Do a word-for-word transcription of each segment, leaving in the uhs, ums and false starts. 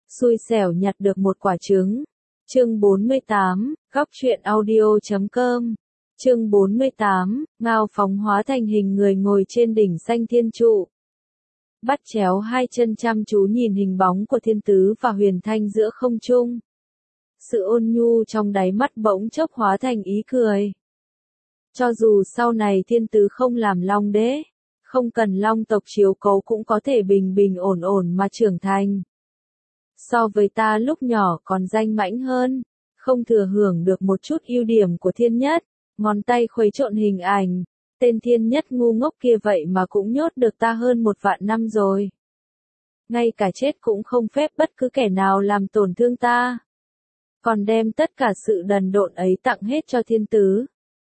xui xẻo nhặt được một quả trứng. Chương bốn mươi tám, góc truyện audio chấm com. Chương bốn mươi tám, Ngao Phóng hóa thành hình người ngồi trên đỉnh xanh thiên trụ. Bắt chéo hai chân chăm chú nhìn hình bóng của Thiên Tứ và Huyền Thanh giữa không trung. Sự ôn nhu trong đáy mắt bỗng chốc hóa thành ý cười. Cho dù sau này Thiên Tứ không làm Long Đế, không cần Long tộc chiếu cố cũng có thể bình bình ổn ổn mà trưởng thành. So với ta lúc nhỏ còn danh mãnh hơn, không thừa hưởng được một chút ưu điểm của Thiên Nhất, ngón tay khuấy trộn hình ảnh, tên Thiên Nhất ngu ngốc kia vậy mà cũng nhốt được ta hơn một vạn năm rồi. Ngay cả chết cũng không phép bất cứ kẻ nào làm tổn thương ta. Còn đem tất cả sự đần độn ấy tặng hết cho Thiên Tứ.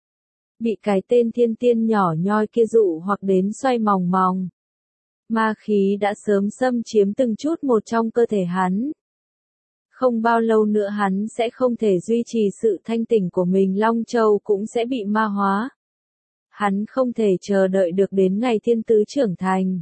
Bị cái tên Thiên Tiên nhỏ nhoi kia dụ hoặc đến xoay mòng mòng. Ma khí đã sớm xâm chiếm từng chút một trong cơ thể hắn. Không bao lâu nữa hắn sẽ không thể duy trì sự thanh tỉnh của mình, Long Châu cũng sẽ bị ma hóa. Hắn không thể chờ đợi được đến ngày Thiên Tứ trưởng thành.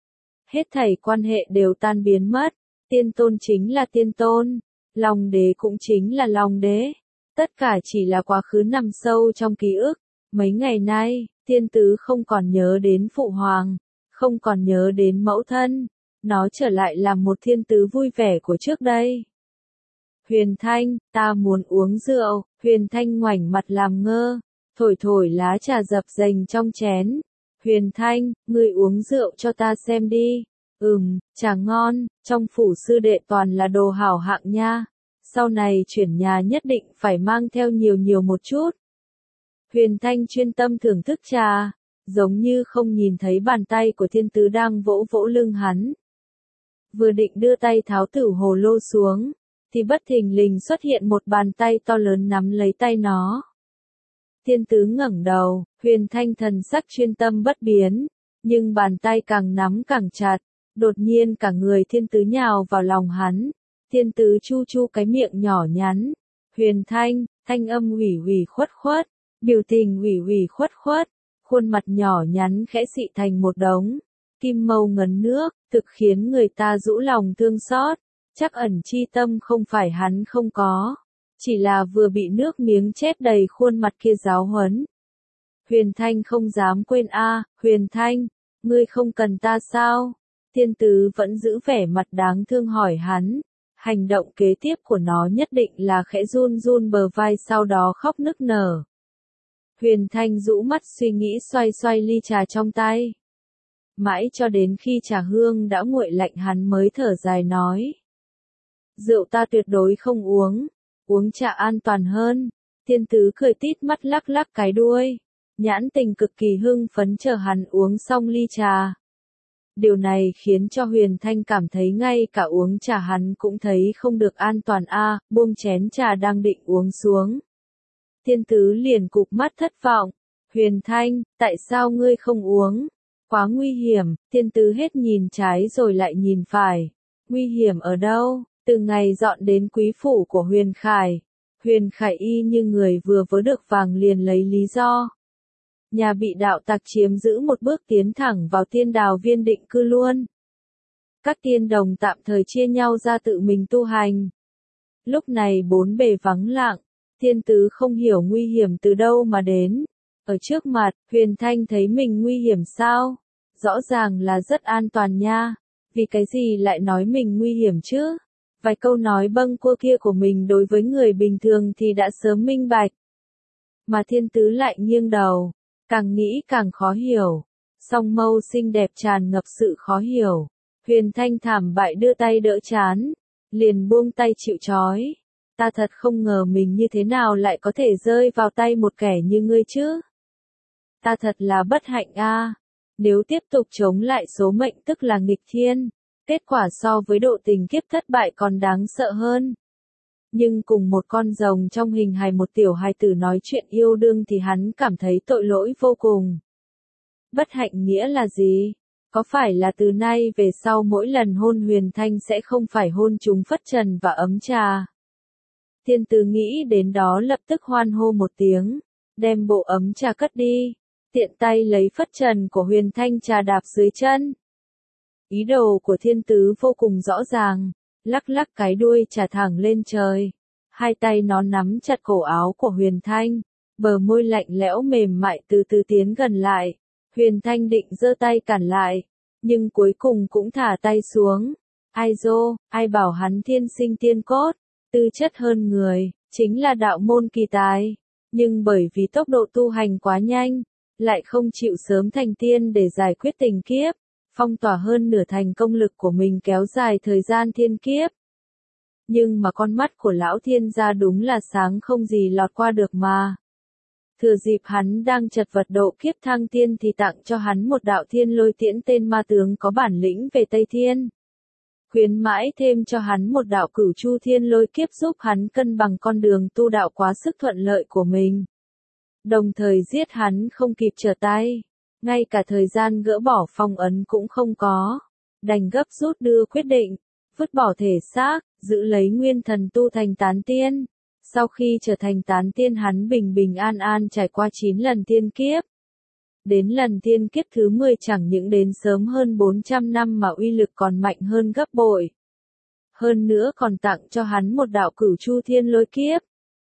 Hết thảy quan hệ đều tan biến mất, Tiên Tôn chính là Tiên Tôn, Long Đế cũng chính là Long Đế. Tất cả chỉ là quá khứ nằm sâu trong ký ức. Mấy ngày nay, Thiên Tứ không còn nhớ đến Phụ Hoàng, không còn nhớ đến mẫu thân, nó trở lại làm một Thiên Tứ vui vẻ của trước đây. Huyền Thanh, ta muốn uống rượu. Huyền Thanh ngoảnh mặt làm ngơ, thổi thổi lá trà dập dềnh trong chén. Huyền Thanh, ngươi uống rượu cho ta xem đi. Ừm, trà ngon, trong phủ sư đệ toàn là đồ hảo hạng nha. Sau này chuyển nhà nhất định phải mang theo nhiều nhiều một chút. Huyền Thanh chuyên tâm thưởng thức trà, giống như không nhìn thấy bàn tay của Thiên Tứ đang vỗ vỗ lưng hắn. Vừa định đưa tay tháo tử hồ lô xuống, thì bất thình lình xuất hiện một bàn tay to lớn nắm lấy tay nó. Thiên Tứ ngẩng đầu, Huyền Thanh thần sắc chuyên tâm bất biến, nhưng bàn tay càng nắm càng chặt, đột nhiên cả người Thiên Tứ nhào vào lòng hắn. Thiên Tứ chu chu cái miệng nhỏ nhắn. Huyền Thanh, thanh âm ủy ủy khuất khuất, biểu tình ủy ủy khuất khuất, khuôn mặt nhỏ nhắn khẽ xị thành một đống, kim mâu ngấn nước, thực khiến người ta rũ lòng thương xót. Chắc ẩn chi tâm không phải hắn không có, chỉ là vừa bị nước miếng chét đầy khuôn mặt kia giáo huấn. Huyền Thanh không dám quên a, à, Huyền Thanh, ngươi không cần ta sao? Thiên Tứ vẫn giữ vẻ mặt đáng thương hỏi hắn. Hành động kế tiếp của nó nhất định là khẽ run run bờ vai, sau đó khóc nức nở. Huyền Thanh rũ mắt suy nghĩ, xoay xoay ly trà trong tay. Mãi cho đến khi trà hương đã nguội lạnh hắn mới thở dài nói. Rượu ta tuyệt đối không uống, uống trà an toàn hơn. Thiên Tứ cười tít mắt lắc lắc cái đuôi, nhãn tình cực kỳ hưng phấn chờ hắn uống xong ly trà. Điều này khiến cho Huyền Thanh cảm thấy ngay cả uống trà hắn cũng thấy không được an toàn a, à, buông chén trà đang định uống xuống. Thiên Tứ liền cụp mắt thất vọng. Huyền Thanh, tại sao ngươi không uống? Quá nguy hiểm. Thiên Tứ hết nhìn trái rồi lại nhìn phải. Nguy hiểm ở đâu? Từ ngày dọn đến quý phủ của Huyền Khải, Huyền Khải y như người vừa vớ được vàng liền lấy lý do. Nhà bị đạo tặc chiếm giữ một bước tiến thẳng vào Tiên Đào Viên định cư luôn. Các tiên đồng tạm thời chia nhau ra tự mình tu hành. Lúc này bốn bề vắng lặng, Thiên Tứ không hiểu nguy hiểm từ đâu mà đến. Ở trước mặt, Huyền Thanh thấy mình nguy hiểm sao? Rõ ràng là rất an toàn nha. Vì cái gì lại nói mình nguy hiểm chứ? Vài câu nói bâng quơ kia của mình đối với người bình thường thì đã sớm minh bạch. Mà Thiên Tứ lại nghiêng đầu, càng nghĩ càng khó hiểu. Song mâu xinh đẹp tràn ngập sự khó hiểu. Huyền Thanh thảm bại đưa tay đỡ trán, liền buông tay chịu trói. Ta thật không ngờ mình như thế nào lại có thể rơi vào tay một kẻ như ngươi chứ. Ta thật là bất hạnh a. À. Nếu tiếp tục chống lại số mệnh tức là nghịch thiên. Kết quả so với độ tình kiếp thất bại còn đáng sợ hơn. Nhưng cùng một con rồng trong hình hài một tiểu hài tử nói chuyện yêu đương thì hắn cảm thấy tội lỗi vô cùng. Bất hạnh nghĩa là gì? Có phải là từ nay về sau mỗi lần hôn Huyền Thanh sẽ không phải hôn chúng phất trần và ấm trà? Thiên Tứ nghĩ đến đó lập tức hoan hô một tiếng, đem bộ ấm trà cất đi, tiện tay lấy phất trần của Huyền Thanh trà đạp dưới chân. Ý đồ của Thiên Tứ vô cùng rõ ràng, lắc lắc cái đuôi trả thẳng lên trời. Hai tay nó nắm chặt cổ áo của Huyền Thanh, bờ môi lạnh lẽo mềm mại từ từ tiến gần lại. Huyền Thanh định giơ tay cản lại, nhưng cuối cùng cũng thả tay xuống. Ai dô, ai bảo hắn thiên sinh tiên cốt, tư chất hơn người, chính là đạo môn kỳ tài. Nhưng bởi vì tốc độ tu hành quá nhanh, lại không chịu sớm thành tiên để giải quyết tình kiếp, phong tỏa hơn nửa thành công lực của mình kéo dài thời gian thiên kiếp. Nhưng mà con mắt của lão thiên gia đúng là sáng không gì lọt qua được mà. Thừa dịp hắn đang chật vật độ kiếp thăng tiên thì tặng cho hắn một đạo thiên lôi tiễn tên ma tướng có bản lĩnh về Tây Thiên. Khuyến mãi thêm cho hắn một đạo cửu chu thiên lôi kiếp giúp hắn cân bằng con đường tu đạo quá sức thuận lợi của mình. Đồng thời giết hắn không kịp trở tay. Ngay cả thời gian gỡ bỏ phong ấn cũng không có. Đành gấp rút đưa quyết định, vứt bỏ thể xác, giữ lấy nguyên thần tu thành tán tiên. Sau khi trở thành tán tiên hắn bình bình an an trải qua chín lần tiên kiếp. Đến lần tiên kiếp thứ mười chẳng những đến sớm hơn bốn trăm năm mà uy lực còn mạnh hơn gấp bội. Hơn nữa còn tặng cho hắn một đạo cửu chu thiên lôi kiếp.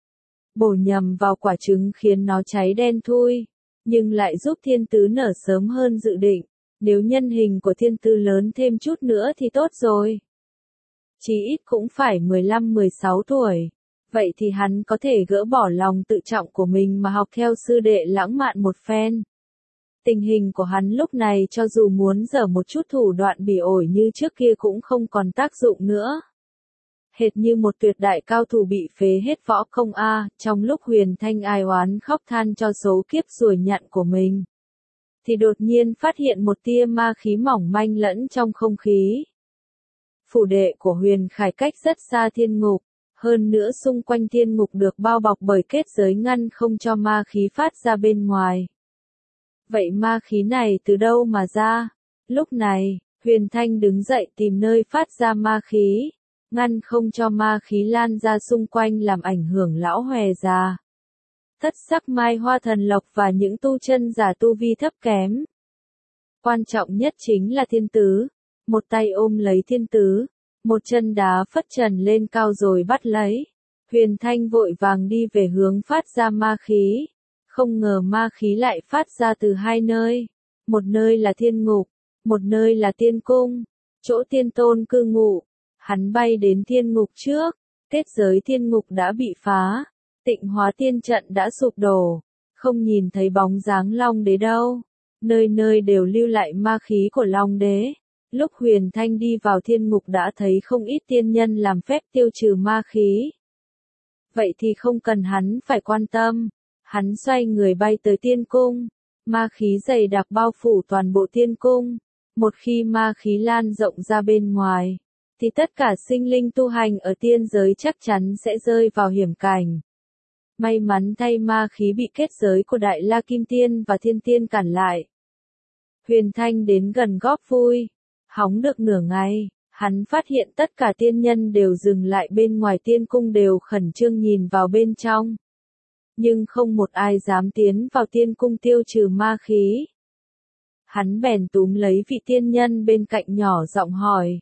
Bổ nhầm vào quả trứng khiến nó cháy đen thui, nhưng lại giúp thiên tứ nở sớm hơn dự định. Nếu nhân hình của thiên tứ lớn thêm chút nữa thì tốt rồi. Chí ít cũng phải mười lăm mười sáu tuổi. Vậy thì hắn có thể gỡ bỏ lòng tự trọng của mình mà học theo sư đệ lãng mạn một phen. Tình hình của hắn lúc này cho dù muốn dở một chút thủ đoạn bỉ ổi như trước kia cũng không còn tác dụng nữa. Hệt như một tuyệt đại cao thủ bị phế hết võ công a, trong lúc Huyền Thanh ai oán khóc than cho số kiếp ruồi nhặn của mình, thì đột nhiên phát hiện một tia ma khí mỏng manh lẫn trong không khí. Phủ đệ của Huyền Khải cách rất xa thiên ngục, hơn nữa xung quanh thiên ngục được bao bọc bởi kết giới ngăn không cho ma khí phát ra bên ngoài. Vậy ma khí này từ đâu mà ra? Lúc này, Huyền Thanh đứng dậy tìm nơi phát ra ma khí, ngăn không cho ma khí lan ra xung quanh làm ảnh hưởng lão hòe già. Thất sắc mai hoa thần lộc và những tu chân giả tu vi thấp kém. Quan trọng nhất chính là thiên tứ, một tay ôm lấy thiên tứ, một chân đá phất trần lên cao rồi bắt lấy. Huyền Thanh vội vàng đi về hướng phát ra ma khí. Không ngờ ma khí lại phát ra từ hai nơi. Một nơi là thiên ngục, một nơi là tiên cung, chỗ tiên tôn cư ngụ. Hắn bay đến thiên ngục trước, kết giới thiên ngục đã bị phá, Tịnh Hóa tiên trận đã sụp đổ, không nhìn thấy bóng dáng Long Đế đâu. Nơi nơi đều lưu lại ma khí của Long Đế. Lúc Huyền Thanh đi vào thiên ngục đã thấy không ít tiên nhân làm phép tiêu trừ ma khí. Vậy thì không cần hắn phải quan tâm. Hắn xoay người bay tới tiên cung. Ma khí dày đặc bao phủ toàn bộ tiên cung. Một khi ma khí lan rộng ra bên ngoài, thì tất cả sinh linh tu hành ở tiên giới chắc chắn sẽ rơi vào hiểm cảnh. May mắn thay ma khí bị kết giới của Đại La Kim Tiên và Thiên Tiên cản lại. Huyền Thanh đến gần góp vui. Hóng được nửa ngày, hắn phát hiện tất cả tiên nhân đều dừng lại bên ngoài tiên cung đều khẩn trương nhìn vào bên trong. Nhưng không một ai dám tiến vào tiên cung tiêu trừ ma khí. Hắn bèn túm lấy vị tiên nhân bên cạnh nhỏ giọng hỏi.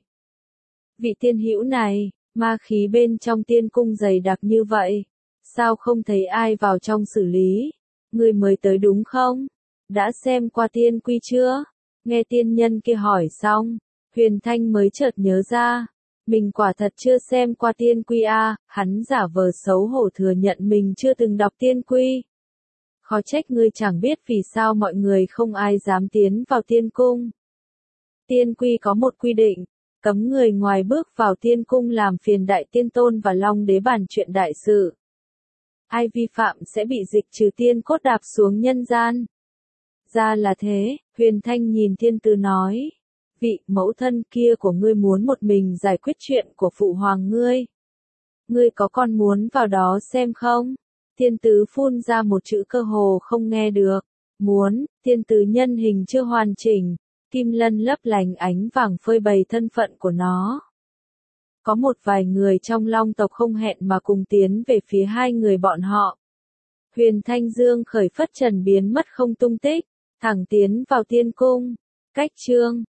Vị tiên hữu này, ma khí bên trong tiên cung dày đặc như vậy, sao không thấy ai vào trong xử lý? Người mới tới đúng không? Đã xem qua tiên quy chưa? Nghe tiên nhân kia hỏi xong, Huyền Thanh mới chợt nhớ ra, mình quả thật chưa xem qua tiên quy a, hắn giả vờ xấu hổ thừa nhận mình chưa từng đọc tiên quy. Khó trách ngươi chẳng biết vì sao mọi người không ai dám tiến vào tiên cung. Tiên quy có một quy định, cấm người ngoài bước vào tiên cung làm phiền Đại Tiên Tôn và Long Đế bàn chuyện đại sự. Ai vi phạm sẽ bị dịch trừ tiên cốt đạp xuống nhân gian. Ra là thế, Huyền Thanh nhìn thiên tứ nói. Vị mẫu thân kia của ngươi muốn một mình giải quyết chuyện của phụ hoàng ngươi. Ngươi có còn muốn vào đó xem không? Thiên tứ phun ra một chữ cơ hồ không nghe được. Muốn, thiên tứ nhân hình chưa hoàn chỉnh. Kim lân lấp lánh ánh vàng phơi bày thân phận của nó. Có một vài người trong Long tộc không hẹn mà cùng tiến về phía hai người bọn họ. Huyền Thanh Dương khởi phất trần biến mất không tung tích, thẳng tiến vào tiên cung. Cách chương